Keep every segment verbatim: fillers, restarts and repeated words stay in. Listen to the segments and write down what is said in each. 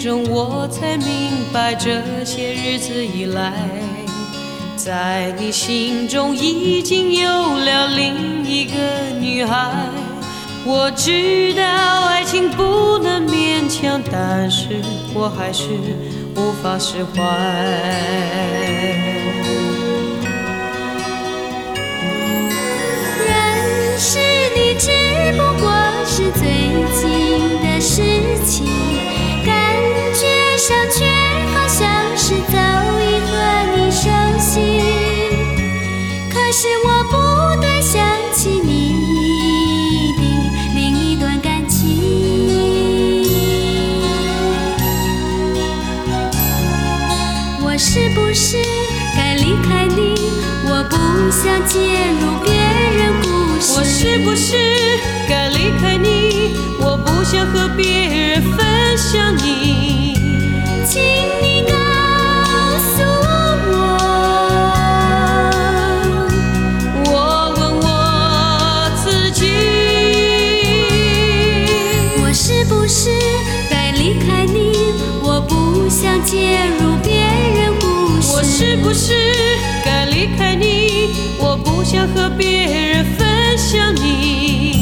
中，我才明白这些日子以来，在你心中已经有了另一个女孩。我知道爱情不能勉强，但是我还是无法释怀。 认识你只不过是最近的事情，感觉上却好像是早已和你熟悉。可是我不断想起你的另一段感情。我是不是该离开你？我不想介入别人故事。 我是不是该离开你？我不想和别人分享你。 请你告诉我， 我问我自己， 我是不是该离开你？我不想介入别人故事。 我是不是该离开你？我不想和别人分享你。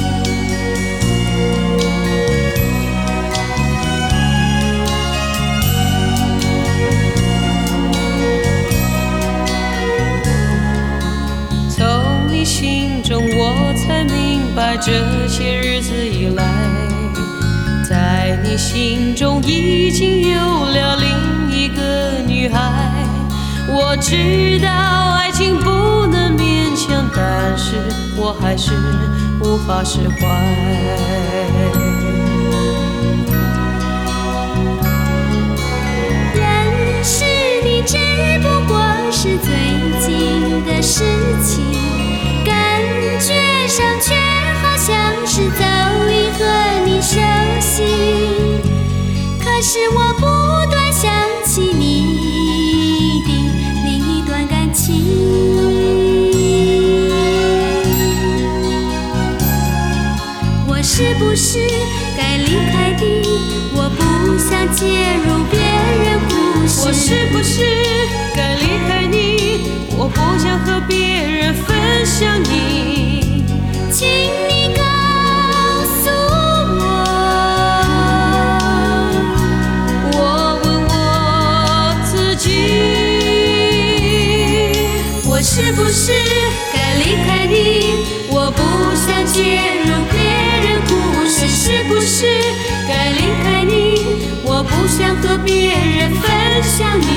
从你心中，我才明白这些日子以来，在你心中已经有了另一个女孩。我知道爱情不能勉强，但是我还是无法释怀。 认识你只不过是最近的事情，感觉上却好像是早已和你熟悉。可是我不断想起你的另一段感情。我是不是该离开你？我不想介入别人故事。 我是不是该离开你？我不想和别人分享你。 请你告诉我， 我问我自己， 我是不是该离开你？我不想介入别人故事。是不是该离开你？我不想和别人分享你。